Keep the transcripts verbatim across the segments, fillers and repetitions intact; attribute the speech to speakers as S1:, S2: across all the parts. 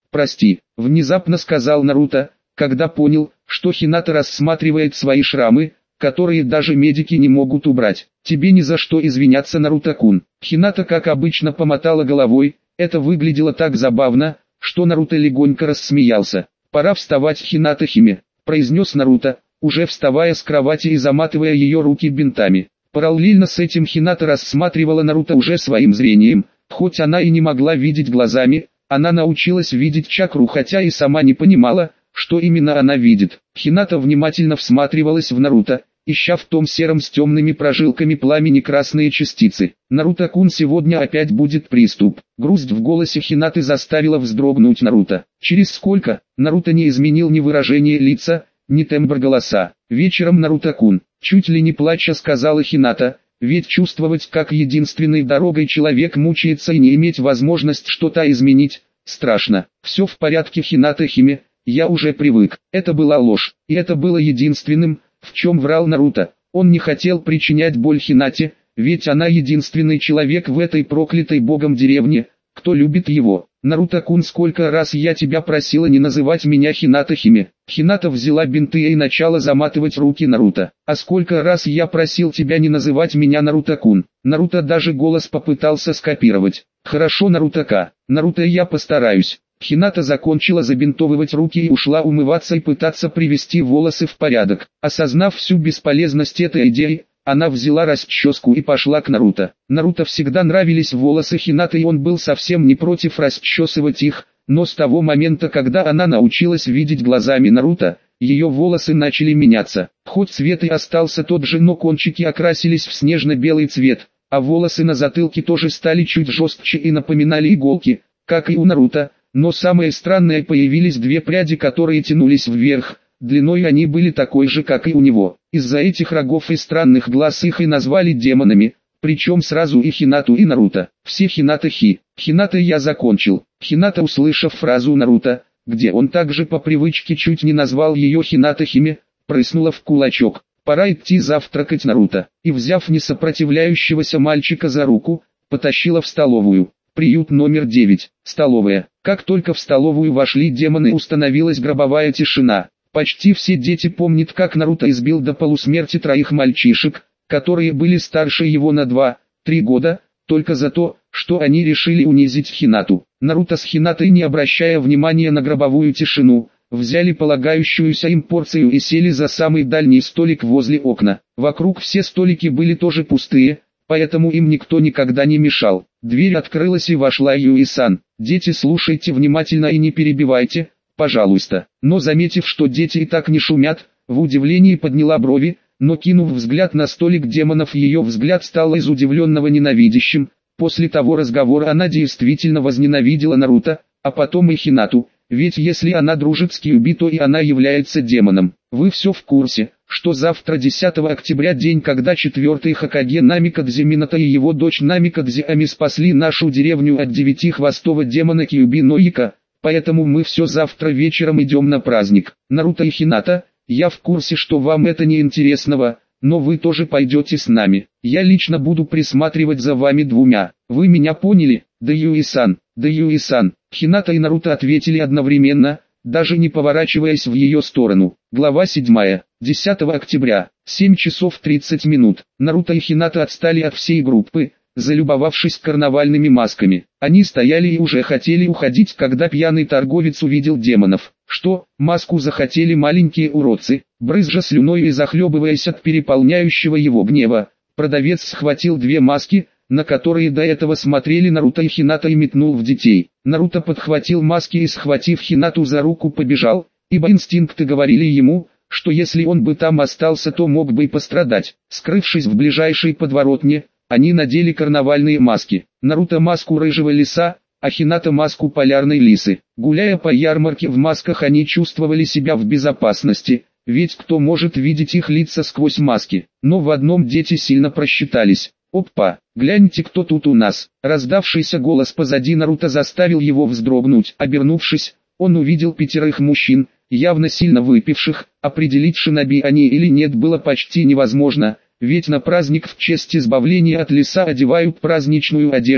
S1: «Прости», — внезапно сказал Наруто, когда понял, что Хината рассматривает свои шрамы, которые даже медики не могут убрать. «Тебе ни за что извиняться, Наруто-кун». Хината как обычно помотала головой, это выглядело так забавно, что Наруто легонько рассмеялся. «Пора вставать, Хината-химе», — произнес Наруто, уже вставая с кровати и заматывая ее руки бинтами. Параллельно с этим Хината рассматривала Наруто уже своим зрением, хоть она и не могла видеть глазами, она научилась видеть чакру, хотя и сама не понимала, что именно она видит. Хината внимательно всматривалась в Наруто, ища в том сером с темными прожилками пламени красные частицы. «Наруто-кун, сегодня опять будет приступ». Грусть в голосе Хинаты заставила вздрогнуть Наруто. Через сколько? Наруто не изменил ни выражение лица, ни тембр голоса. «Вечером, Наруто-кун», чуть ли не плача сказала Хината, ведь чувствовать, как единственной дорогой человек мучается и не иметь возможность что-то изменить, страшно. «Все в порядке, Хината-химе, я уже привык». Это была ложь, и это было единственным, в чем врал Наруто. Он не хотел причинять боль Хинате, ведь она единственный человек в этой проклятой богом деревне, кто любит его. «Наруто-кун, сколько раз я тебя просила не называть меня Хината-химе». Хината взяла бинты и начала заматывать руки Наруто. «А сколько раз я просил тебя не называть меня Наруто-кун». Наруто даже голос попытался скопировать. «Хорошо, Наруто-ка, Наруто, я постараюсь». Хината закончила забинтовывать руки и ушла умываться и пытаться привести волосы в порядок. Осознав всю бесполезность этой идеи, она взяла расческу и пошла к Наруто. Наруто всегда нравились волосы Хинаты, и он был совсем не против расчесывать их, но с того момента, когда она научилась видеть глазами Наруто, ее волосы начали меняться. Хоть цвет и остался тот же, но кончики окрасились в снежно-белый цвет, а волосы на затылке тоже стали чуть жестче и напоминали иголки, как и у Наруто. Но самое странное, появились две пряди, которые тянулись вверх, длиной они были такой же, как и у него. Из-за этих рогов и странных глаз их и назвали демонами, причем сразу и Хинату, и Наруто. Все Хината-хи. Хината, я закончил. Хината, услышав фразу Наруто, где он также по привычке чуть не назвал ее Хината-химе, прыснула в кулачок. «Пора идти завтракать, Наруто». И взяв несопротивляющегося мальчика за руку, потащила в столовую. Приют номер девять. Столовая. Как только в столовую вошли демоны, установилась гробовая тишина. Почти все дети помнят, как Наруто избил до полусмерти троих мальчишек, которые были старше его на два-три года, только за то, что они решили унизить Хинату. Наруто с Хинатой, не обращая внимания на гробовую тишину, взяли полагающуюся им порцию и сели за самый дальний столик возле окна. Вокруг все столики были тоже пустые, поэтому им никто никогда не мешал. Дверь открылась и вошла Юи-сан. «Дети, слушайте внимательно и не перебивайте, пожалуйста». Но заметив, что дети и так не шумят, в удивлении подняла брови, но кинув взгляд на столик демонов, ее взгляд стал из удивленного ненавидящим. После того разговора она действительно возненавидела Наруто, а потом и Хинату, ведь если она дружит с Кьюби, то и она является демоном. Вы все в курсе, что завтра десятого октября, день, когда четвертый Хокаге Намикадзе Минато и его дочь Намикадзе Ами спасли нашу деревню от девятихвостого демона Кьюби Ноика, поэтому мы все завтра вечером идем на праздник. Наруто и Хината, я в курсе, что вам это не интересного, но вы тоже пойдете с нами. Я лично буду присматривать за вами двумя. Вы меня поняли? Да Юи-сан, да Юи-сан. Хината и Наруто ответили одновременно, даже не поворачиваясь в ее сторону. Глава седьмая. десятого октября. семь часов тридцать минут. Наруто и Хината отстали от всей группы, залюбовавшись карнавальными масками. Они стояли и уже хотели уходить, когда пьяный торговец увидел демонов. Что, маску захотели маленькие уродцы? Брызжа слюной и захлебываясь от переполняющего его гнева, продавец схватил две маски, на которые до этого смотрели Наруто и Хината, и метнул в детей. Наруто подхватил маски и, схватив Хинату за руку, побежал, ибо инстинкты говорили ему, что если он бы там остался, то мог бы и пострадать. Скрывшись в ближайшей подворотне, они надели карнавальные маски. Наруто маску рыжего лиса, а Хината маску полярной лисы. Гуляя по ярмарке в масках, они чувствовали себя в безопасности, ведь кто может видеть их лица сквозь маски. Но в одном дети сильно просчитались. «Опа, гляньте, кто тут у нас!» Раздавшийся голос позади Наруто заставил его вздрогнуть. Обернувшись, он увидел пятерых мужчин, явно сильно выпивших. Определить, шиноби они или нет, было почти невозможно, ведь на праздник в честь избавления от лиса одевают праздничную одежду,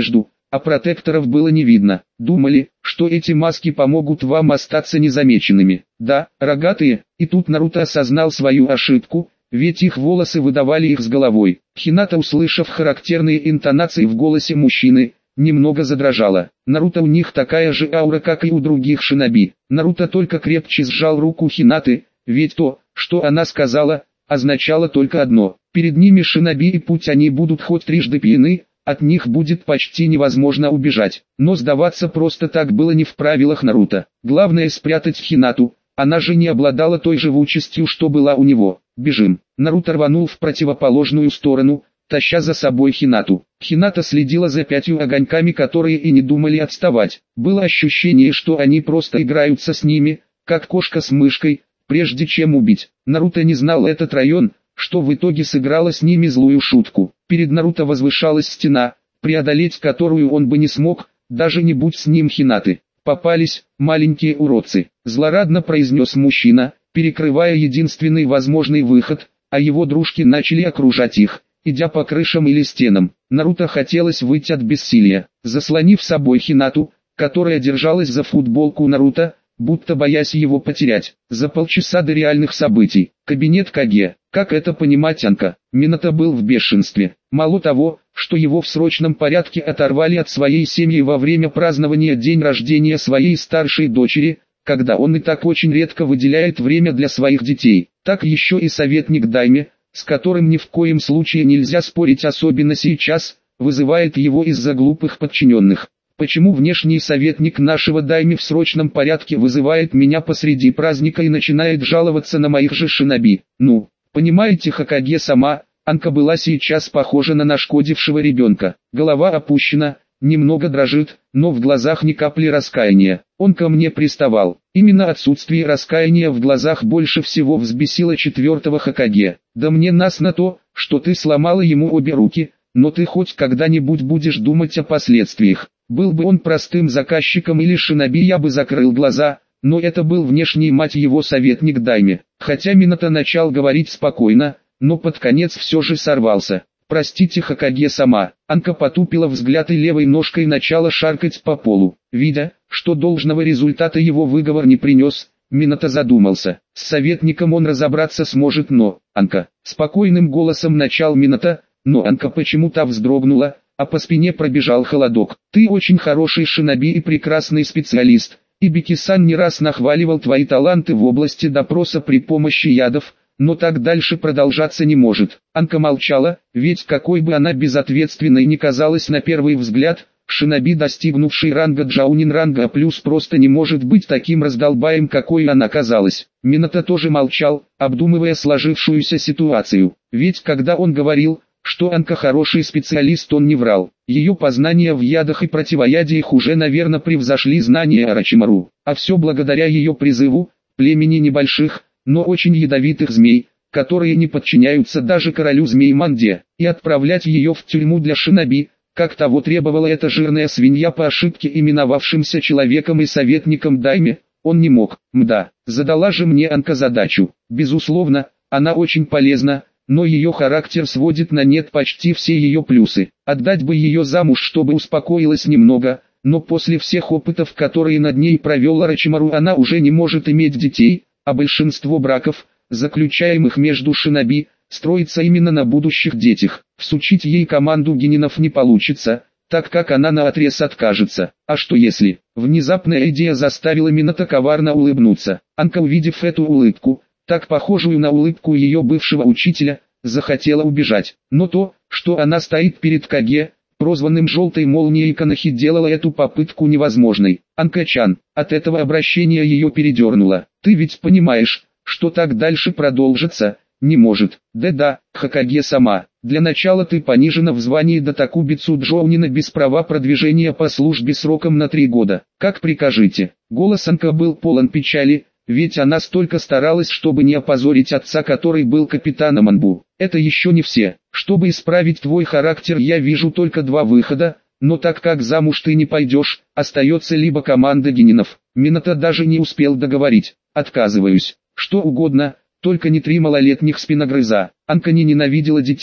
S1: а протекторов было не видно. Думали, что эти маски помогут вам остаться незамеченными. Да, рогатые, и тут Наруто осознал свою ошибку, ведь их волосы выдавали их с головой. Хината, услышав характерные интонации в голосе мужчины, немного задрожала. Наруто, у них такая же аура, как и у других шиноби. Наруто только крепче сжал руку Хинаты, ведь то, что она сказала, означало только одно: перед ними шиноби, и путь они будут хоть трижды пьяны, от них будет почти невозможно убежать. Но сдаваться просто так было не в правилах Наруто. Главное спрятать Хинату, она же не обладала той живучестью, что была у него. Бежим. Наруто рванул в противоположную сторону, таща за собой Хинату. Хината следила за пятью огоньками, которые и не думали отставать. Было ощущение, что они просто играются с ними, как кошка с мышкой, прежде чем убить. Наруто не знал этот район, что в итоге сыграло с ними злую шутку. Перед Наруто возвышалась стена, преодолеть которую он бы не смог, даже не будь с ним Хинаты. «Попались, маленькие уродцы», — злорадно произнес мужчина, перекрывая единственный возможный выход, а его дружки начали окружать их, идя по крышам или стенам. Наруто хотелось выйти от бессилия. Заслонив собой Хинату, которая держалась за футболку Наруто, будто боясь его потерять. За полчаса до реальных событий. Кабинет Каге. Как это понимать, Анка? Минато был в бешенстве. Мало того, что его в срочном порядке оторвали от своей семьи во время празднования день рождения своей старшей дочери, когда он и так очень редко выделяет время для своих детей, так еще и советник Дайме, с которым ни в коем случае нельзя спорить, особенно сейчас, вызывает его из-за глупых подчиненных. Почему внешний советник нашего Дайме в срочном порядке вызывает меня посреди праздника и начинает жаловаться на моих же шиноби? Ну, понимаете, Хокаге сама, Анка была сейчас похожа на нашкодившего ребенка. Голова опущена, немного дрожит, но в глазах ни капли раскаяния. Он ко мне приставал. Именно отсутствие раскаяния в глазах больше всего взбесило четвертого Хокаге. Да мне нас на то, что ты сломала ему обе руки, но ты хоть когда-нибудь будешь думать о последствиях. Был бы он простым заказчиком или шиноби, я бы закрыл глаза, но это был внешний, мать его, советник Дайме. Хотя Минато начал говорить спокойно, но под конец все же сорвался. «Простите, Хокаге сама». Анка потупила взгляд и левой ножкой начала шаркать по полу. Видя, что должного результата его выговор не принес, Минато задумался. С советником он разобраться сможет, но... Анка. Спокойным голосом начал Минато, но Анка почему-то вздрогнула, а по спине пробежал холодок. «Ты очень хороший шиноби и прекрасный специалист. Ибики-сан не раз нахваливал твои таланты в области допроса при помощи ядов, но так дальше продолжаться не может». Анка молчала, ведь какой бы она безответственной ни казалась на первый взгляд, шиноби, достигнувший ранга Джаунин ранга плюс, просто не может быть таким раздолбаем, какой она казалась. Минато тоже молчал, обдумывая сложившуюся ситуацию. Ведь когда он говорил, что Анка хороший специалист, он не врал. Ее познания в ядах и противоядиях уже, наверное, превзошли знания Орочимару. А все благодаря ее призыву, племени небольших, но очень ядовитых змей, которые не подчиняются даже королю змей Манде, и отправлять ее в тюрьму для шиноби, как того требовала эта жирная свинья, по ошибке именовавшимся человеком и советником Дайме, он не мог. Мда, задала же мне Анка задачу. Безусловно, она очень полезна, но ее характер сводит на нет почти все ее плюсы. Отдать бы ее замуж, чтобы успокоилась немного, но после всех опытов, которые над ней провел Орочимару, она уже не может иметь детей, а большинство браков, заключаемых между шиноби, строится именно на будущих детях. Всучить ей команду генинов не получится, так как она наотрез откажется. А что если? Внезапная идея заставила Минато коварно улыбнуться. Анка, увидев эту улыбку, так похожую на улыбку ее бывшего учителя, захотела убежать. Но то, что она стоит перед Каге, прозванным «желтой молнией Канахи», делало эту попытку невозможной. «Анка-чан», от этого обращения ее передернуло. «Ты ведь понимаешь, что так дальше продолжится не может». «Да-да, Хокаге сама. Для начала ты понижена в звании до Такубицу Джоунина без права продвижения по службе сроком на три года. Как прикажете». Голос Анка был полон печали, ведь она столько старалась, чтобы не опозорить отца, который был капитаном Анбу. «Это еще не все. Чтобы исправить твой характер, я вижу только два выхода, но так как замуж ты не пойдешь, остается либо команда генинов». Минато даже не успел договорить. «Отказываюсь. Что угодно, только не три малолетних спиногрыза». Анка не ненавидела детей,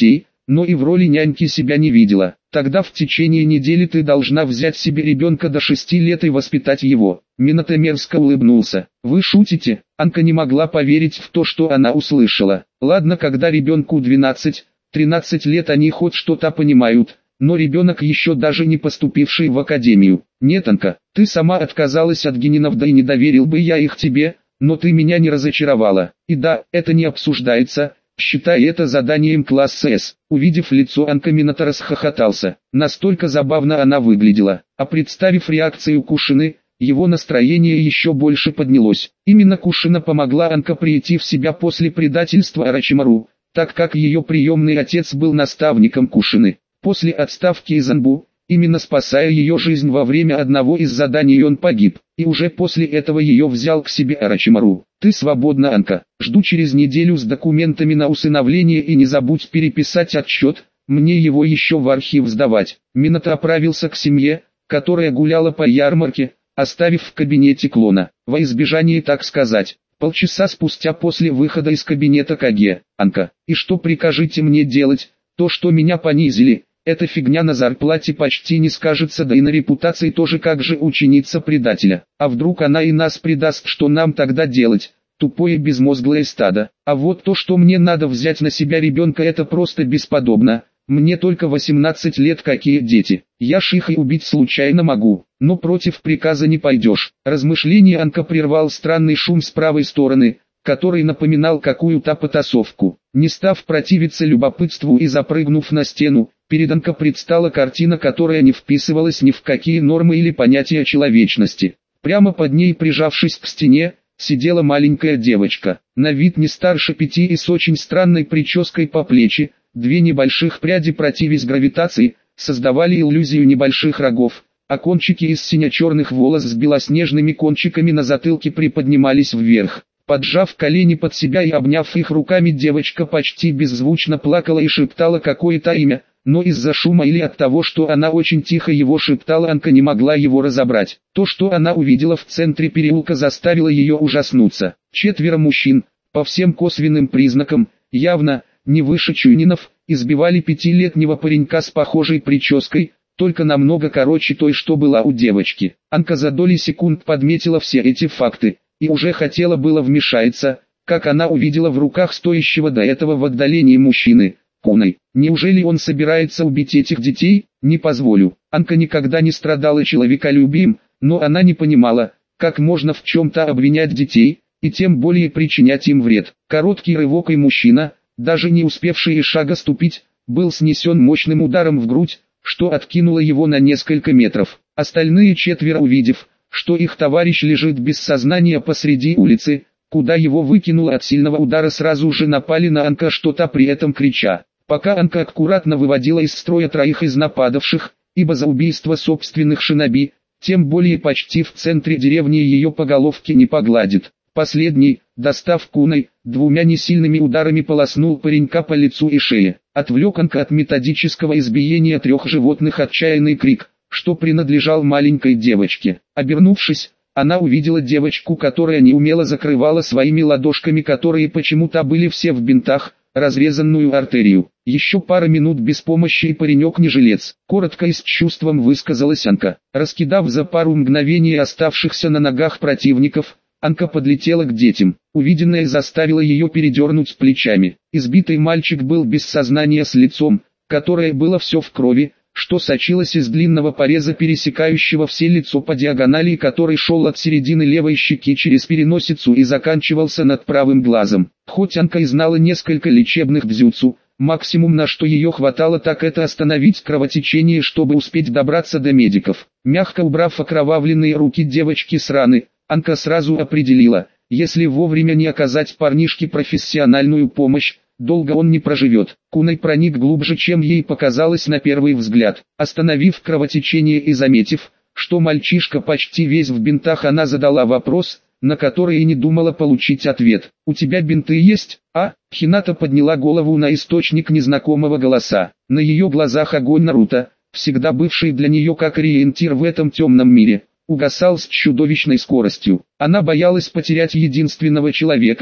S1: но и в роли няньки себя не видела. Тогда в течение недели ты должна взять себе ребенка до шести лет и воспитать его. Минато мерзко улыбнулся. Вы шутите? Анка не могла поверить в то, что она услышала. Ладно, когда ребенку двенадцать-тринадцать лет, они хоть что-то понимают, но ребенок еще даже не поступивший в академию. Нет, Анка, ты сама отказалась от генинов, да и не доверил бы я их тебе, но ты меня не разочаровала. И да, это не обсуждается. Считай это заданием класса С. Увидев лицо Анка, Минато расхохотался. Настолько забавно она выглядела. А представив реакцию Кушины, его настроение еще больше поднялось. Именно Кушина помогла Анка прийти в себя после предательства Орочимару, так как ее приемный отец был наставником Кушины. После отставки из Анбу, именно спасая ее жизнь во время одного из заданий, он погиб, и уже после этого ее взял к себе Орочимару. Ты свободна, Анка. Жду через неделю с документами на усыновление, и не забудь переписать отчет, мне его еще в архив сдавать. Минато отправился к семье, которая гуляла по ярмарке, оставив в кабинете клона. Во избежание, так сказать, полчаса спустя после выхода из кабинета Каге. Анка, и что прикажете мне делать? То, что меня понизили, эта фигня на зарплате почти не скажется, да и на репутации тоже. Как же ученица предателя? А вдруг она и нас предаст, что нам тогда делать? Тупое безмозглое стадо. А вот то, что мне надо взять на себя ребенка, это просто бесподобно. Мне только восемнадцать лет, какие дети. Я Шихой убить случайно могу, но против приказа не пойдешь. Размышление Анка прервал странный шум с правой стороны, который напоминал какую-то потасовку. Не став противиться любопытству и запрыгнув на стену, перед Анка предстала картина, которая не вписывалась ни в какие нормы или понятия человечности. Прямо под ней, прижавшись к стене, сидела маленькая девочка, на вид не старше пяти и с очень странной прической по плечи. Две небольших пряди, противясь гравитации, создавали иллюзию небольших рогов, а кончики из сине-черных волос с белоснежными кончиками на затылке приподнимались вверх. Поджав колени под себя и обняв их руками, девочка почти беззвучно плакала и шептала какое-то имя, но из-за шума или от того, что она очень тихо его шептала, Анка не могла его разобрать. То, что она увидела в центре переулка, заставило ее ужаснуться. Четверо мужчин, по всем косвенным признакам, явно не выше чуйнинов, избивали пятилетнего паренька с похожей прической, только намного короче той, что была у девочки. Анка за доли секунд подметила все эти факты, и уже хотела было вмешаться, как она увидела в руках стоящего до этого в отдалении мужчины, Куной. Неужели он собирается убить этих детей? Не позволю. Анка никогда не страдала человеколюбием, но она не понимала, как можно в чем-то обвинять детей, и тем более причинять им вред. Короткий рывок, и мужчина, даже не успевший и шага ступить, был снесен мощным ударом в грудь, что откинуло его на несколько метров. Остальные четверо, увидев, что их товарищ лежит без сознания посреди улицы, куда его выкинуло от сильного удара, сразу же напали на Анка, что-то при этом крича. Пока Анка аккуратно выводила из строя троих из нападавших, ибо за убийство собственных шиноби, тем более почти в центре деревни, ее по головке не погладит. Последний, достав куной, двумя несильными ударами полоснул паренька по лицу и шее. Отвлек Анка от методического избиения трех животных отчаянный крик, что принадлежал маленькой девочке. Обернувшись, она увидела девочку, которая неумело закрывала своими ладошками, которые почему-то были все в бинтах, разрезанную артерию. Еще пара минут без помощи, и паренек не жилец. Коротко и с чувством высказалась Анка. Раскидав за пару мгновений оставшихся на ногах противников, Анка подлетела к детям. Увиденное заставило ее передернуть плечами. Избитый мальчик был без сознания, с лицом, которое было все в крови, что сочилось из длинного пореза, пересекающего все лицо по диагонали, который шел от середины левой щеки через переносицу и заканчивался над правым глазом. Хоть Анка и знала несколько лечебных дзюцу, максимум, на что ее хватало, так это остановить кровотечение, чтобы успеть добраться до медиков. Мягко убрав окровавленные руки девочки с раны, Анка сразу определила, если вовремя не оказать парнишке профессиональную помощь, долго он не проживет. Куной проник глубже, чем ей показалось на первый взгляд. Остановив кровотечение и заметив, что мальчишка почти весь в бинтах, она задала вопрос, на который и не думала получить ответ. «У тебя бинты есть, а?» Хината подняла голову на источник незнакомого голоса. На ее глазах огонь Наруто, всегда бывший для нее как ориентир в этом темном мире, угасал с чудовищной скоростью. Она боялась потерять единственного человека,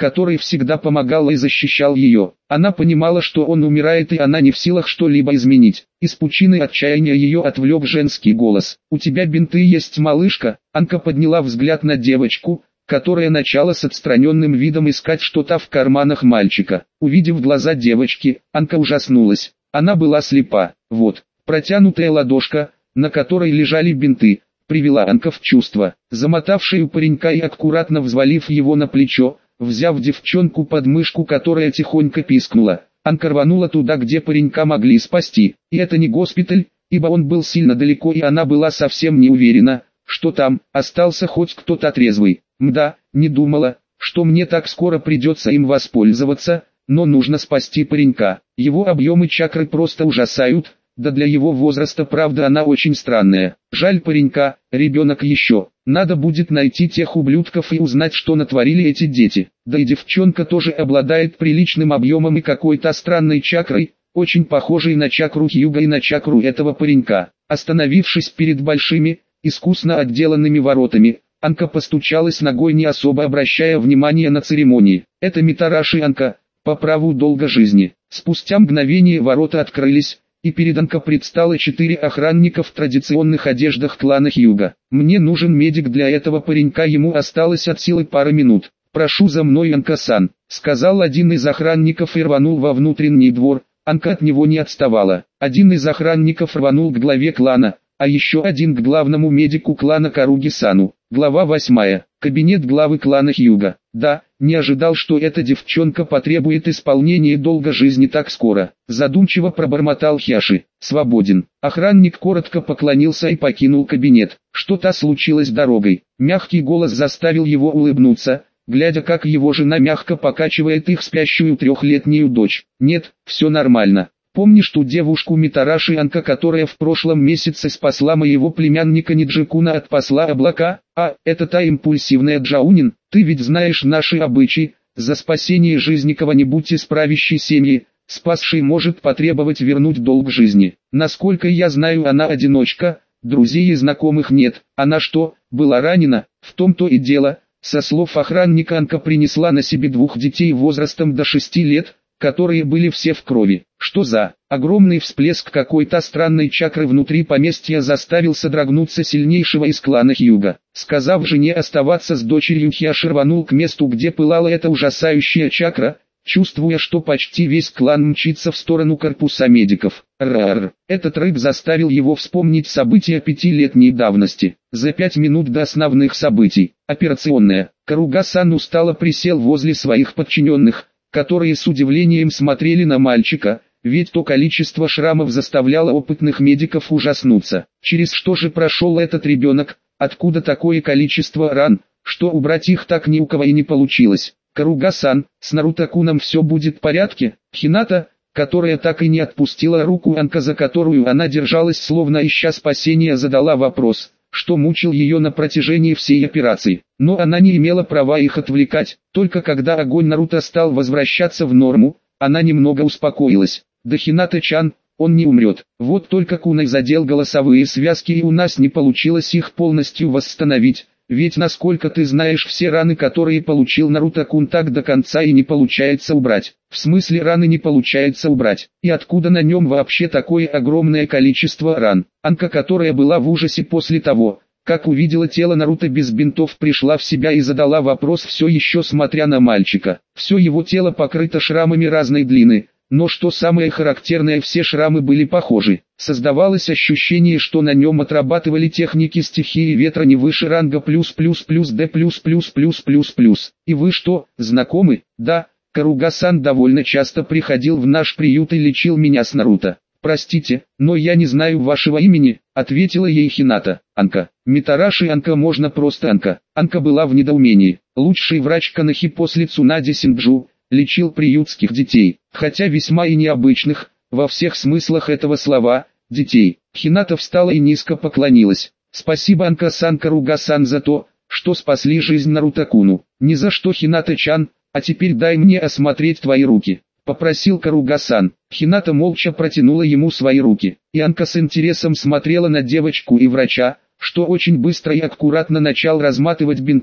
S1: который всегда помогал и защищал ее. Она понимала, что он умирает, и она не в силах что-либо изменить. Из пучины отчаяния ее отвлек женский голос. «У тебя бинты есть, малышка?» Анка подняла взгляд на девочку, которая начала с отстраненным видом искать что-то в карманах мальчика. Увидев глаза девочки, Анка ужаснулась. Она была слепа. Вот, протянутая ладошка, на которой лежали бинты, привела Анка в чувство. Замотав шею паренька и аккуратно взвалив его на плечо, взяв девчонку под мышку, которая тихонько пискнула, Анка рванула туда, где паренька могли спасти. И это не госпиталь, ибо он был сильно далеко, и она была совсем не уверена, что там остался хоть кто-то трезвый. Мда, не думала, что мне так скоро придется им воспользоваться, но нужно спасти паренька. Его объемы чакры просто ужасают, да для его возраста, правда, она очень странная. Жаль паренька, ребенок еще. Надо будет найти тех ублюдков и узнать, что натворили эти дети. Да и девчонка тоже обладает приличным объемом и какой-то странной чакрой, очень похожей на чакру Хьюга и на чакру этого паренька. Остановившись перед большими, искусно отделанными воротами, Анка постучалась ногой, не особо обращая внимания на церемонии. Это Митараши Анка, по праву долга жизни. Спустя мгновение ворота открылись, и перед Анка предстало четыре охранника в традиционных одеждах клана Хьюга. «Мне нужен медик для этого паренька, ему осталось от силы пара минут. Прошу за мной, Анка-сан», — сказал один из охранников и рванул во внутренний двор. Анка от него не отставала. Один из охранников рванул к главе клана, а еще один к главному медику клана Каруги-сану. Глава восьмая. Кабинет главы клана Хьюга. Да, не ожидал, что эта девчонка потребует исполнения долга жизни так скоро. Задумчиво пробормотал Хяши. Свободен. Охранник коротко поклонился и покинул кабинет. Что-то случилось дорогой. Мягкий голос заставил его улыбнуться, глядя, как его жена мягко покачивает их спящую трехлетнюю дочь. Нет, все нормально. Помнишь ту девушку Митараши Анка, которая в прошлом месяце спасла моего племянника Ниджикуна от посла облака? А, это та импульсивная Джаунин. Ты ведь знаешь наши обычаи. За спасение жизни кого-нибудь из правящей семьи, спасший может потребовать вернуть долг жизни. Насколько я знаю, она одиночка, друзей и знакомых нет. Она что, была ранена? В том-то и дело. Со слов охранника, Анка принесла на себе двух детей возрастом до шести лет, которые были все в крови. Что за огромный всплеск какой-то странной чакры внутри поместья заставил содрогнуться сильнейшего из клана Хьюга. Сказав жене оставаться с дочерью, Хьяши рванул к месту, где пылала эта ужасающая чакра, чувствуя, что почти весь клан мчится в сторону корпуса медиков. Рар. Этот рык заставил его вспомнить события пятилетней давности. За пять минут до основных событий. Операционная. Каруга-сан устало присел возле своих подчиненных, которые с удивлением смотрели на мальчика, ведь то количество шрамов заставляло опытных медиков ужаснуться. Через что же прошел этот ребенок, откуда такое количество ран, что убрать их так ни у кого и не получилось. Каруга-сан, с Нарутакуном все будет в порядке? Хината, которая так и не отпустила руку Анка, за которую она держалась словно ища спасения, задала вопрос, что мучил ее на протяжении всей операции. Но она не имела права их отвлекать. Только когда огонь Наруто стал возвращаться в норму, она немного успокоилась. Да Хината-чан, он не умрет. Вот только Кунай задел голосовые связки, и у нас не получилось их полностью восстановить. Ведь, насколько ты знаешь, все раны, которые получил Наруто-кун, так до конца и не получается убрать. В смысле, раны не получается убрать. И откуда на нем вообще такое огромное количество ран? Анка, которая была в ужасе после того, как увидела тело Наруто без бинтов, пришла в себя и задала вопрос, все еще смотря на мальчика. Все его тело покрыто шрамами разной длины. Но что самое характерное, все шрамы были похожи. Создавалось ощущение, что на нем отрабатывали техники стихии ветра не выше ранга плюс плюс плюс Д плюс плюс плюс плюс плюс. И вы что, знакомы? Да, Каруга-сан довольно часто приходил в наш приют и лечил меня с Наруто. Простите, но я не знаю вашего имени, ответила ей Хината. Анка. Митараши Анка, можно просто Анка. Анка была в недоумении. Лучший врач Канахи после Цунади Синджу лечил приютских детей, хотя весьма и необычных, во всех смыслах этого слова, детей. Хината встала и низко поклонилась. Спасибо, Анка-сан, Каруга-сан, за то, что спасли жизнь Нарутакуну. Ни за что, Хината-чан, а теперь дай мне осмотреть твои руки, попросил Каруга-сан. Хината молча протянула ему свои руки, и Анка с интересом смотрела на девочку и врача, что очень быстро и аккуратно начал разматывать бинты,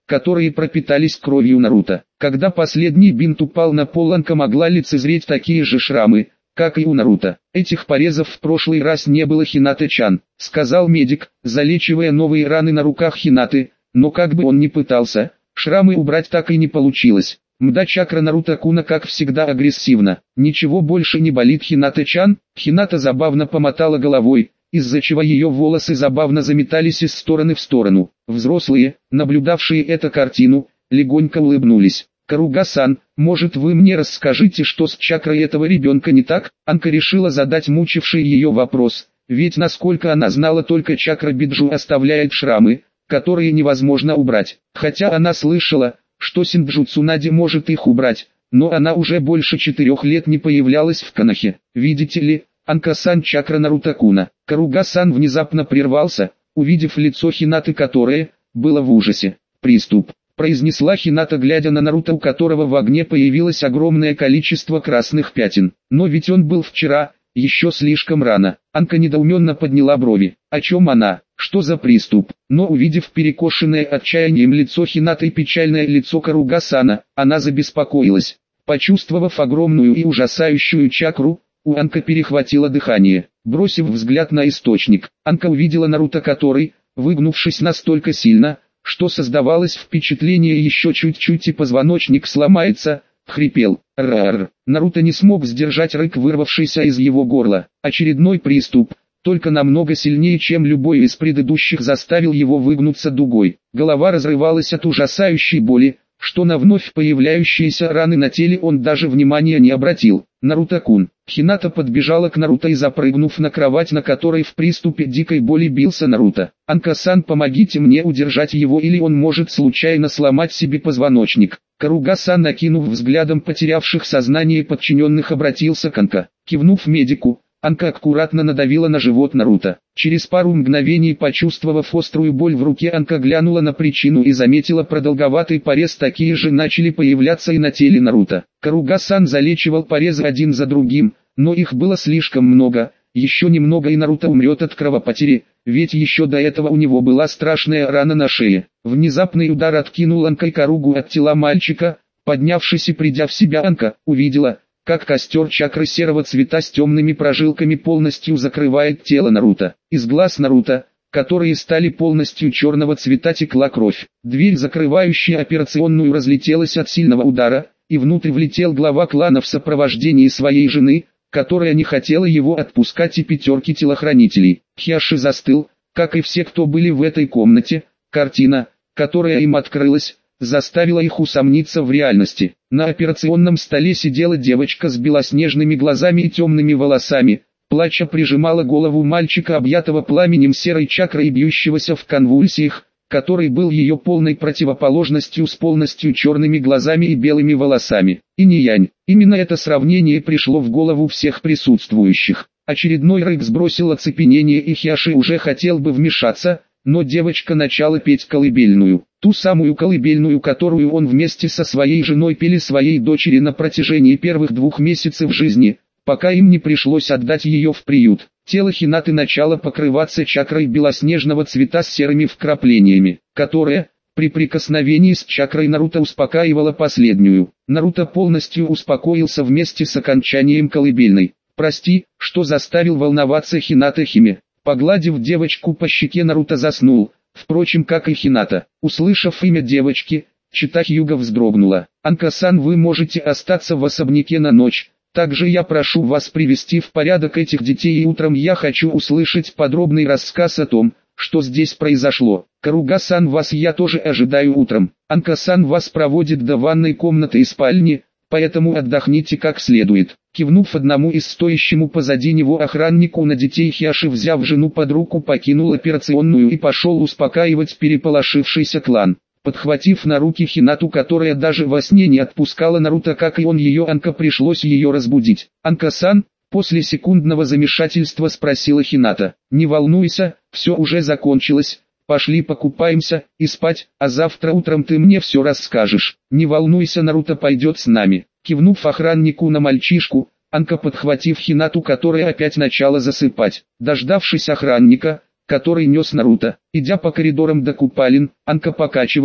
S1: которые пропитались кровью Наруто. Когда последний бинт упал на пол, Анка могла лицезреть такие же шрамы, как и у Наруто. Этих порезов в прошлый раз не было, Хинато-чан, сказал медик, залечивая новые раны на руках Хинаты, но как бы он ни пытался, шрамы убрать так и не получилось. Мда чакра Наруто-куна как всегда агрессивна. Ничего больше не болит, Хинато-чан? Хината забавно помотала головой, из-за чего ее волосы забавно заметались из стороны в сторону. Взрослые, наблюдавшие эту картину, легонько улыбнулись. «Каруга-сан, может вы мне расскажите, что с чакрой этого ребенка не так?» Анка решила задать мучивший ее вопрос, ведь насколько она знала, только чакра Биджу оставляет шрамы, которые невозможно убрать. Хотя она слышала, что Синджу Цунаде может их убрать, но она уже больше четырех лет не появлялась в Конохе. Видите ли, Анка-сан, чакра Наруто-куна. Каруга-сан внезапно прервался, увидев лицо Хинаты, которое было в ужасе. «Приступ», произнесла Хината, глядя на Наруто, у которого в огне появилось огромное количество красных пятен. Но ведь он был вчера, еще слишком рано. Анка недоуменно подняла брови. О чем она? Что за приступ? Но увидев перекошенное отчаянием лицо Хинаты и печальное лицо Каруга-сана, она забеспокоилась. Почувствовав огромную и ужасающую чакру, у Анка перехватило дыхание. Бросив взгляд на источник, Анка увидела Наруто, который, выгнувшись настолько сильно, что создавалось впечатление еще чуть-чуть и позвоночник сломается, хрипел. Рар. Наруто не смог сдержать рык, вырвавшийся из его горла. Очередной приступ, только намного сильнее, чем любой из предыдущих, заставил его выгнуться дугой. Голова разрывалась от ужасающей боли, что на вновь появляющиеся раны на теле он даже внимания не обратил. Наруто-кун. Хината подбежала к Наруто и, запрыгнув на кровать, на которой в приступе дикой боли бился Наруто. «Анка-сан, помогите мне удержать его, или он может случайно сломать себе позвоночник». Каруга-сан, накинув взглядом потерявших сознание подчиненных, обратился к Анка. Кивнув медику, Анка аккуратно надавила на живот Наруто. Через пару мгновений, почувствовав острую боль в руке, Анка глянула на причину и заметила продолговатый порез. Такие же начали появляться и на теле Наруто. Каруга-сан залечивал порезы один за другим, но их было слишком много. Еще немного и Наруто умрет от кровопотери, ведь еще до этого у него была страшная рана на шее. Внезапный удар откинул Анка и Каругу от тела мальчика. Поднявшись и придя в себя, Анка увидела, как костер чакры серого цвета с темными прожилками полностью закрывает тело Наруто. Из глаз Наруто, которые стали полностью черного цвета, текла кровь. Дверь, закрывающая операционную, разлетелась от сильного удара, и внутрь влетел глава клана в сопровождении своей жены, которая не хотела его отпускать, и пятерки телохранителей. Хиаши застыл, как и все, кто были в этой комнате. Картина, которая им открылась, заставила их усомниться в реальности. На операционном столе сидела девочка с белоснежными глазами и темными волосами, плача прижимала голову мальчика, объятого пламенем серой чакры и бьющегося в конвульсиях, который был ее полной противоположностью, с полностью черными глазами и белыми волосами. Инь-янь. Именно это сравнение пришло в голову всех присутствующих. Очередной рык сбросил оцепенение, и Хиаши уже хотел бы вмешаться, но девочка начала петь колыбельную. Ту самую колыбельную, которую он вместе со своей женой пели своей дочери на протяжении первых двух месяцев жизни, пока им не пришлось отдать ее в приют. Тело Хинаты начало покрываться чакрой белоснежного цвета с серыми вкраплениями, которая, при прикосновении с чакрой Наруто, успокаивала последнюю. Наруто полностью успокоился вместе с окончанием колыбельной. «Прости, что заставил волноваться Хината Химе». Погладив девочку по щеке, Наруто заснул, впрочем, как и Хината. Услышав имя девочки, Чита Хьюга вздрогнула. «Анка-сан, вы можете остаться в особняке на ночь. Также я прошу вас привести в порядок этих детей, и утром я хочу услышать подробный рассказ о том, что здесь произошло. Каруга-сан, вас я тоже ожидаю утром. Анка-сан вас проводит до ванной комнаты и спальни, поэтому отдохните как следует». Кивнув одному из стоящему позади него охраннику на детей, Хиаши, взяв жену под руку, покинул операционную и пошел успокаивать переполошившийся клан. Подхватив на руки Хинату, которая даже во сне не отпускала Наруто, как и он ее, Анка, пришлось ее разбудить. «Анка-сан?» После секундного замешательства спросила Хината. «Не волнуйся, все уже закончилось. Пошли покупаемся и спать, а завтра утром ты мне все расскажешь». «Не волнуйся, Наруто пойдет с нами». Кивнув охраннику на мальчишку, Анка, подхватив Хинату, которая опять начала засыпать. Дождавшись охранника, который нес Наруто, идя по коридорам до купалин, Анка, покачивая,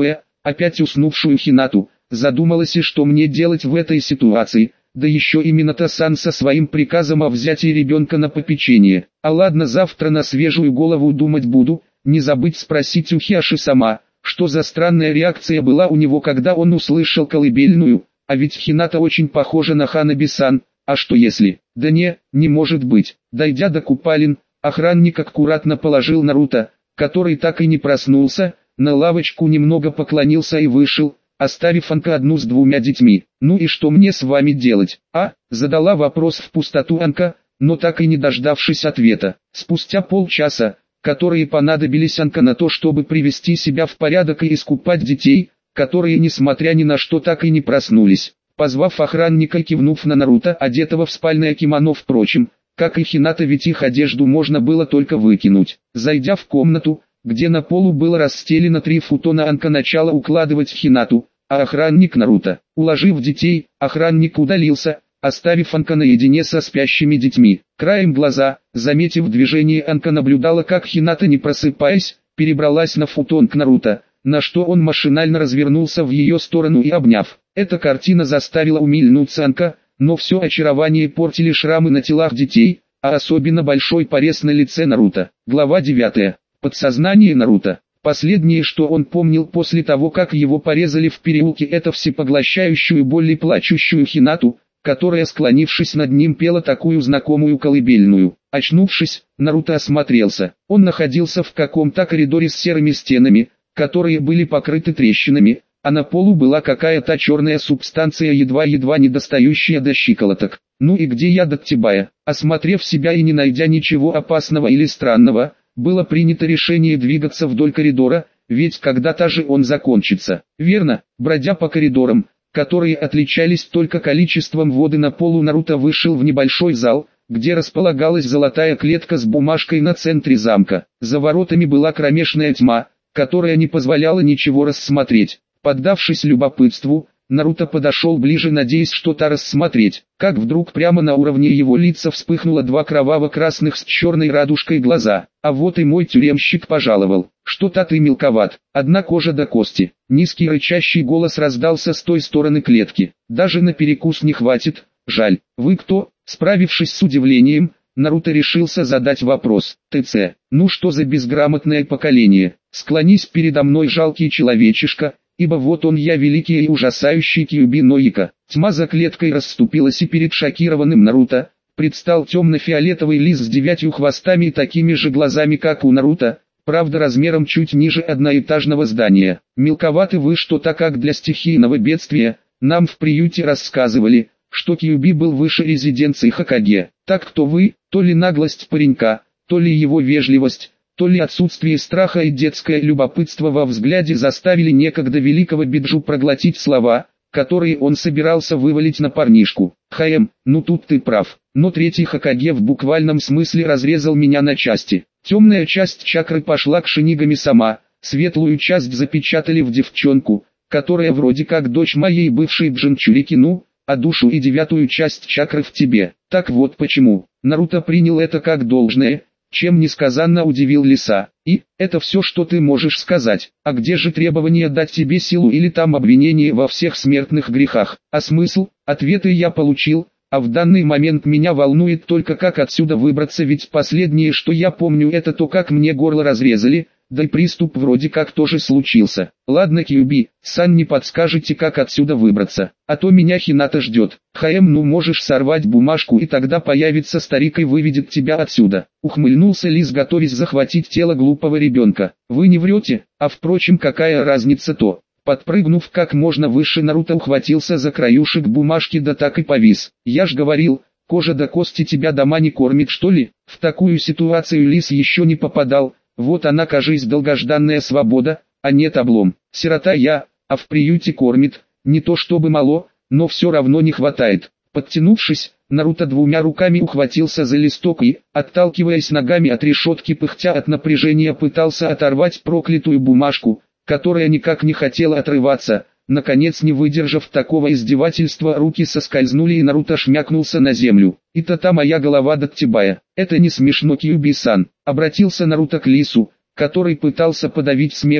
S1: опять уснувшую Хинату, задумалась, и что мне делать в этой ситуации, да еще и Минато-сан со своим приказом о взятии ребенка на попечение. А ладно, завтра на свежую голову думать буду, не забыть спросить у Хиаши сама, что за странная реакция была у него, когда он услышал колыбельную, а ведь Хината очень похожа на Ханаби-сан, а что если? Да не, не может быть. Дойдя до купалин, охранник аккуратно положил Наруто, который так и не проснулся, на лавочку, немного поклонился и вышел, оставив Анка одну с двумя детьми. «Ну и что мне с вами делать, а?» Задала вопрос в пустоту Анка, но так и не дождавшись ответа. Спустя полчаса, которые понадобились Анка на то, чтобы привести себя в порядок и искупать детей, которые несмотря ни на что так и не проснулись. Позвав охранника и кивнув на Наруто, одетого в спальное кимоно, впрочем, как и Хината, ведь их одежду можно было только выкинуть. Зайдя в комнату, где на полу было расстелено три футона, Анка начала укладывать Хинату, а охранник Наруто. Уложив детей, охранник удалился, оставив Анка наедине со спящими детьми. Краем глаза, заметив движение, Анка наблюдала, как Хината, не просыпаясь, перебралась на футон к Наруто, на что он машинально развернулся в ее сторону и обняв. Эта картина заставила умильнуться Анка, но все очарование портили шрамы на телах детей, а особенно большой порез на лице Наруто. Глава девятая. Подсознание Наруто. Последнее, что он помнил после того, как его порезали в переулке, это всепоглощающую боль и плачущую Хинату, которая, склонившись над ним, пела такую знакомую колыбельную. Очнувшись, Наруто осмотрелся. Он находился в каком-то коридоре с серыми стенами, которые были покрыты трещинами, а на полу была какая-то черная субстанция, едва-едва не достающая до щиколоток. Ну и где я, Даттибая? Осмотрев себя и не найдя ничего опасного или странного, было принято решение двигаться вдоль коридора, ведь когда-то же он закончится. Верно, бродя по коридорам, которые отличались только количеством воды на полу, Наруто вышел в небольшой зал, где располагалась золотая клетка с бумажкой на центре замка. За воротами была кромешная тьма, которая не позволяла ничего рассмотреть. Поддавшись любопытству, Наруто подошел ближе, надеясь что-то рассмотреть, как вдруг прямо на уровне его лица вспыхнуло два кроваво-красных с черной радужкой глаза. «А вот и мой тюремщик пожаловал. Что-то ты мелковат, одна кожа до кости». Низкий рычащий голос раздался с той стороны клетки. «Даже на перекус не хватит, жаль. Вы кто?» Справившись с удивлением, Наруто решился задать вопрос. «ТЦ, ну что за безграмотное поколение? Склонись передо мной, жалкий человечишка, ибо вот он я, великий и ужасающий Кьюби но Ика». Тьма за клеткой расступилась, и перед шокированным Наруто предстал темно-фиолетовый лис с девятью хвостами и такими же глазами, как у Наруто, правда размером чуть ниже одноэтажного здания. «Мелковаты вы что-то, как для стихийного бедствия. Нам в приюте рассказывали, что Кьюби был выше резиденции Хокаге. Так кто вы?» То ли наглость паренька, то ли его вежливость, то ли отсутствие страха и детское любопытство во взгляде заставили некогда великого Биджу проглотить слова, которые он собирался вывалить на парнишку. «Хаэм, ну тут ты прав, но третий Хокаге в буквальном смысле разрезал меня на части. Темная часть чакры пошла к Шинигами сама, светлую часть запечатали в девчонку, которая вроде как дочь моей бывшей Джинчурики, ну, а душу и девятую часть чакры в тебе. Так вот почему». Наруто принял это как должное, чем несказанно удивил лиса. «И, это все, что ты можешь сказать? А где же требование дать тебе силу или там обвинение во всех смертных грехах? А смысл? Ответы я получил, а в данный момент меня волнует только, как отсюда выбраться, ведь последнее, что я помню, это то, как мне горло разрезали, да и приступ вроде как тоже случился. Ладно, Кьюби, сан, не подскажете, как отсюда выбраться? А то меня Хината ждет». «Хаэм, ну можешь сорвать бумажку, и тогда появится старик и выведет тебя отсюда». Ухмыльнулся лис, готовясь захватить тело глупого ребенка. «Вы не врете? А впрочем, какая разница-то?» Подпрыгнув как можно выше, Наруто ухватился за краюшек бумажки, да так и повис. «Я ж говорил, кожа до кости, тебя дома не кормит, что ли?» В такую ситуацию лис еще не попадал. Вот она, кажись, долгожданная свобода, а нет облом. Сирота я, а в приюте кормит, не то чтобы мало, но все равно не хватает. Подтянувшись, Наруто двумя руками ухватился за листок и, отталкиваясь ногами от решетки, пыхтя от напряжения, пытался оторвать проклятую бумажку, которая никак не хотела отрываться. Наконец, не выдержав такого издевательства, руки соскользнули, и Наруто шмякнулся на землю. «Это-то моя голова, Даттибая. Это не смешно, Кьюби-сан», — обратился Наруто к лису, который пытался подавить смех,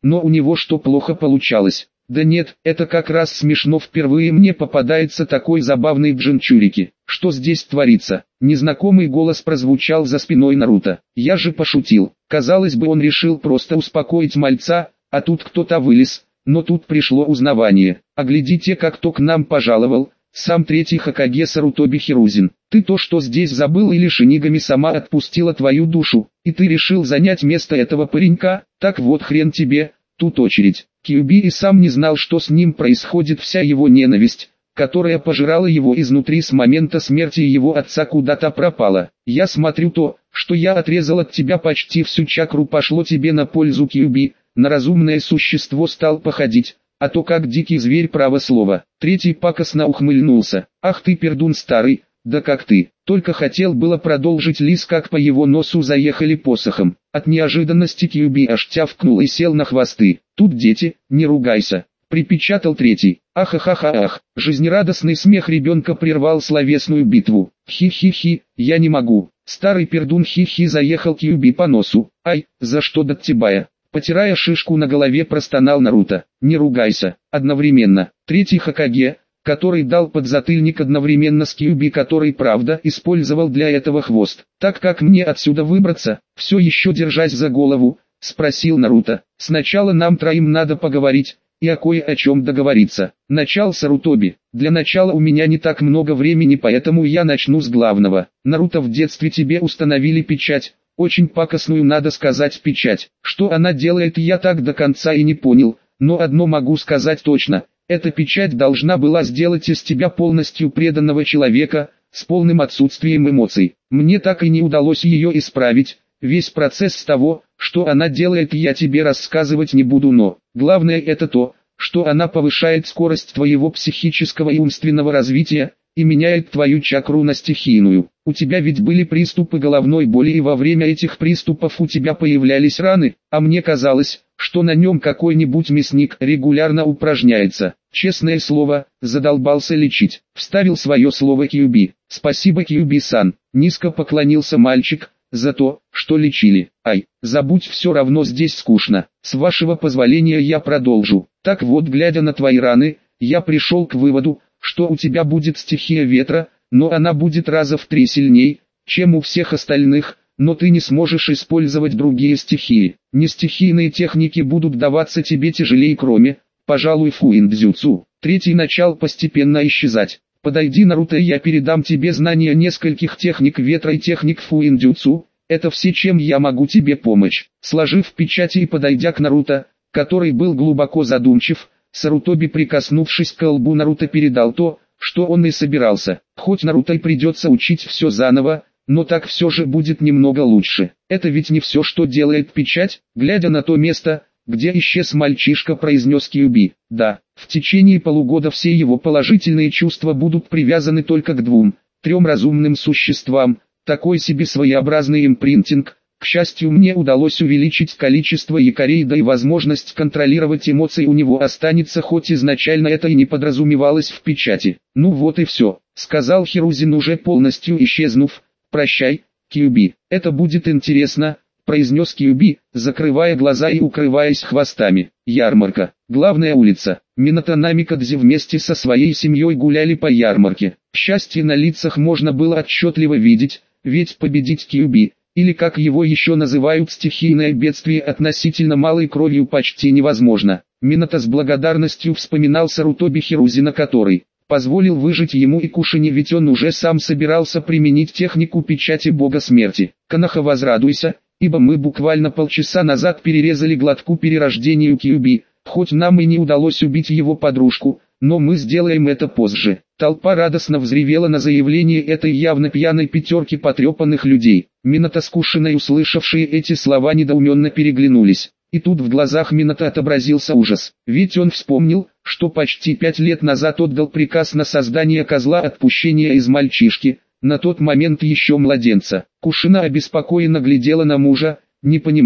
S1: но у него что, плохо получалось? Да нет, это как раз смешно, впервые мне попадается такой забавный Джинчурики. Что здесь творится? Незнакомый голос прозвучал за спиной Наруто. Я же пошутил. Казалось бы, он решил просто успокоить мальца, а тут кто-то вылез. Но тут пришло узнавание. А глядите, как кто к нам пожаловал. Сам третий Хокаге Сарутоби Хирузин. Ты то, что здесь забыл, или Шинигами сама отпустила твою душу, и ты решил занять место этого паренька? Так вот, хрен тебе, тут очередь. Кьюби и сам не знал, что с ним происходит. Вся его ненависть, которая пожирала его изнутри с момента смерти его отца, куда-то пропала. Я смотрю, то, что я отрезал от тебя почти всю чакру, пошло тебе на пользу, Кьюби. На разумное существо стал походить, а то как дикий зверь, право слово. Третий пакостно ухмыльнулся. Ах ты, пердун старый, да как ты. Только хотел было продолжить лис, как по его носу заехали посохом. От неожиданности Кьюби аж тявкнул и сел на хвосты. Тут дети, не ругайся, припечатал третий. Ах-ах-ах-ах. Жизнерадостный смех ребенка прервал словесную битву. Хи-хи-хи, я не могу. Старый пердун хи-хи заехал Кьюби по носу. Ай, за что даттебая? Потирая шишку на голове, простонал Наруто. Не ругайся. Одновременно. Третий Хокаге, который дал подзатыльник одновременно с Кьюби, который, правда, использовал для этого хвост. Так как мне отсюда выбраться, все еще держась за голову, спросил Наруто. Сначала нам троим надо поговорить, и о кое о чем договориться. Начал Сарутоби. Для начала у меня не так много времени, поэтому я начну с главного. Наруто, в детстве тебе установили печать. Очень пакостную, надо сказать, печать. Что она делает, я так до конца и не понял, но одно могу сказать точно. Эта печать должна была сделать из тебя полностью преданного человека, с полным отсутствием эмоций. Мне так и не удалось ее исправить. Весь процесс с того, что она делает, я тебе рассказывать не буду, но главное это то, что она повышает скорость твоего психического и умственного развития, и меняет твою чакру на стихийную. У тебя ведь были приступы головной боли, и во время этих приступов у тебя появлялись раны, а мне казалось, что на нем какой-нибудь мясник регулярно упражняется. Честное слово, задолбался лечить. Вставил свое слово Кьюби. Спасибо, Кьюби-сан. Низко поклонился мальчик, за то, что лечили. Ай, забудь, все равно здесь скучно. С вашего позволения я продолжу. Так вот, глядя на твои раны, я пришел к выводу, что у тебя будет стихия ветра, но она будет раза в три сильней, чем у всех остальных, но ты не сможешь использовать другие стихии. Нестихийные техники будут даваться тебе тяжелее, кроме, пожалуй, фуиндзюцу. Третий начал постепенно исчезать. Подойди, Наруто, я передам тебе знания нескольких техник ветра и техник фуиндзюцу. Это все, чем я могу тебе помочь. Сложив печати и подойдя к Наруто, который был глубоко задумчив, Сарутоби, прикоснувшись к лбу Наруто, передал то, что он и собирался. Хоть Наруто и придется учить все заново, но так все же будет немного лучше. Это ведь не все, что делает печать. Глядя на то место, где исчез мальчишка, произнес Кьюби. Да, в течение полугода все его положительные чувства будут привязаны только к двум, трем разумным существам. Такой себе своеобразный импринтинг. К счастью, мне удалось увеличить количество якорей, да и возможность контролировать эмоции у него останется, хоть изначально это и не подразумевалось в печати. Ну вот и все, сказал Хирузин, уже полностью исчезнув. Прощай, Кьюби, это будет интересно, произнес Кьюби, закрывая глаза и укрываясь хвостами. Ярмарка, главная улица. Минато Намикадзе вместе со своей семьей гуляли по ярмарке. Счастье на лицах можно было отчетливо видеть, ведь победить Кьюби, или как его еще называют, стихийное бедствие, относительно малой кровью почти невозможно. Минато с благодарностью вспоминал Сарутоби Хирузина, который позволил выжить ему и Кушине, ведь он уже сам собирался применить технику печати бога смерти. Канаха, возрадуйся, ибо мы буквально полчаса назад перерезали глотку перерождению Кьюби, хоть нам и не удалось убить его подружку, но мы сделаем это позже. Толпа радостно взревела на заявление этой явно пьяной пятерки потрепанных людей. Минато с Кушиной, услышавшие эти слова, недоуменно переглянулись. И тут в глазах Минато отобразился ужас, ведь он вспомнил, что почти пять лет назад отдал приказ на создание козла отпущения из мальчишки, на тот момент еще младенца. Кушина обеспокоенно глядела на мужа, не понимая,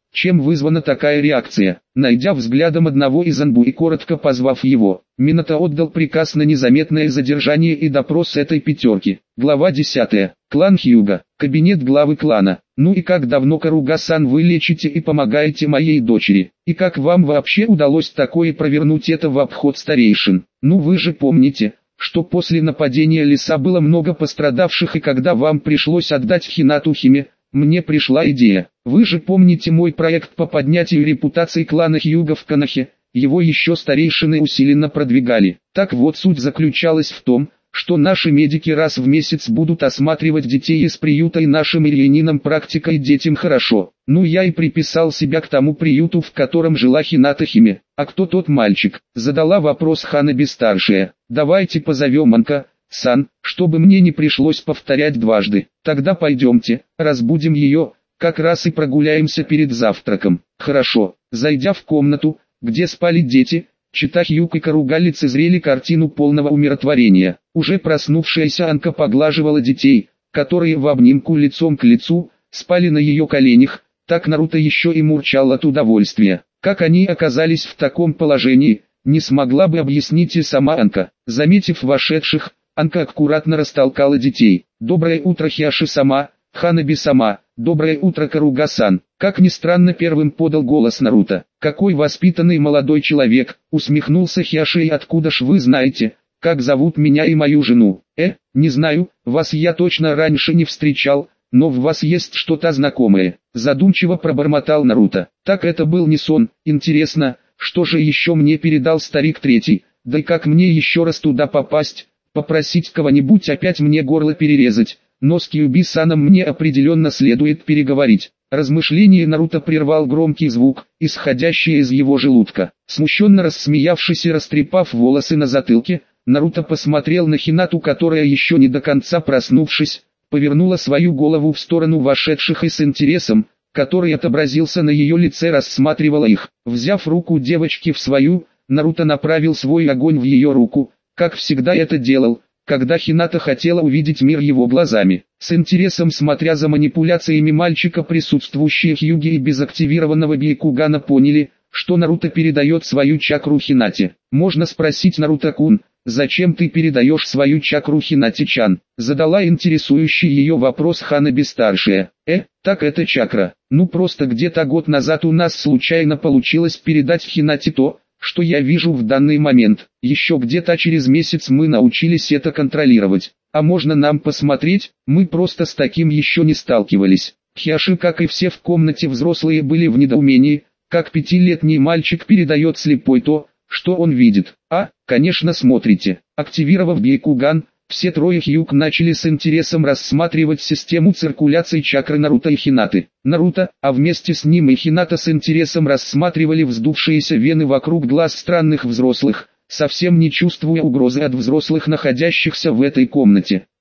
S1: Чем вызвана такая реакция? Найдя взглядом одного из Анбу и коротко позвав его, Минато отдал приказ на незаметное задержание и допрос этой пятерки. Глава десятая. Клан Хьюга. Кабинет главы клана. Ну и как давно, Каруга-сан, вы лечите и помогаете моей дочери? И как вам вообще удалось такое провернуть это в обход старейшин? Ну вы же помните, что после нападения леса было много пострадавших, и когда вам пришлось отдать Хинату Химе, мне пришла идея. Вы же помните мой проект по поднятию репутации клана Хьюга в Конохе? Его еще старейшины усиленно продвигали. Так вот, суть заключалась в том, что наши медики раз в месяц будут осматривать детей из приюта, и нашим ирьянинам практикой детям хорошо. Ну я и приписал себя к тому приюту, в котором жила Хината Химе. А кто тот мальчик? Задала вопрос Ханаби-старшая. Давайте позовем Анка-сан, чтобы мне не пришлось повторять дважды. Тогда пойдемте, разбудим ее, как раз и прогуляемся перед завтраком. Хорошо. Зайдя в комнату, где спали дети, Чита Хьюг и Каруга лицезрели картину полного умиротворения. Уже проснувшаяся Анка поглаживала детей, которые в обнимку лицом к лицу спали на ее коленях. Так Наруто еще и мурчал от удовольствия. Как они оказались в таком положении, не смогла бы объяснить и сама Анка. Заметив вошедших, Анка аккуратно растолкала детей. «Доброе утро, Хиаши-сама, Ханаби-сама, доброе утро, Каруга-сан». Как ни странно, первым подал голос Наруто. «Какой воспитанный молодой человек», усмехнулся Хиаши. «И откуда ж вы знаете, как зовут меня и мою жену?» «Э, не знаю, вас я точно раньше не встречал, но в вас есть что-то знакомое», задумчиво пробормотал Наруто. «Так это был не сон. Интересно, что же еще мне передал старик третий? Да и как мне еще раз туда попасть? Попросить кого-нибудь опять мне горло перерезать, но с Кьюби-саном мне определенно следует переговорить». Размышление Наруто прервал громкий звук, исходящий из его желудка. Смущенно рассмеявшись и растрепав волосы на затылке, Наруто посмотрел на Хинату, которая еще не до конца проснувшись, повернула свою голову в сторону вошедших и с интересом, который отобразился на ее лице, рассматривала их. Взяв руку девочки в свою, Наруто направил свой огонь в ее руку, как всегда это делал, когда Хината хотела увидеть мир его глазами. С интересом смотря за манипуляциями мальчика, присутствующие Хьюги и без активированного Бейкугана поняли, что Наруто передает свою чакру Хинате. «Можно спросить, Наруто-кун, зачем ты передаешь свою чакру Хинате-чан?» Задала интересующий ее вопрос Ханаби-старшая. «Э, так это чакра. Ну просто где-то год назад у нас случайно получилось передать Хинате то, что я вижу в данный момент. Еще где-то через месяц мы научились это контролировать. А можно нам посмотреть? Мы просто с таким еще не сталкивались». Хиаши, как и все в комнате взрослые, были в недоумении, как пятилетний мальчик передает слепой то, что он видит. «А, конечно, смотрите». Активировав Бейкуган, все трое Хьюг начали с интересом рассматривать систему циркуляции чакры Наруто и Хинаты. Наруто, а вместе с ним и Хината с интересом рассматривали вздувшиеся вены вокруг глаз странных взрослых, совсем не чувствуя угрозы от взрослых, находящихся в этой комнате.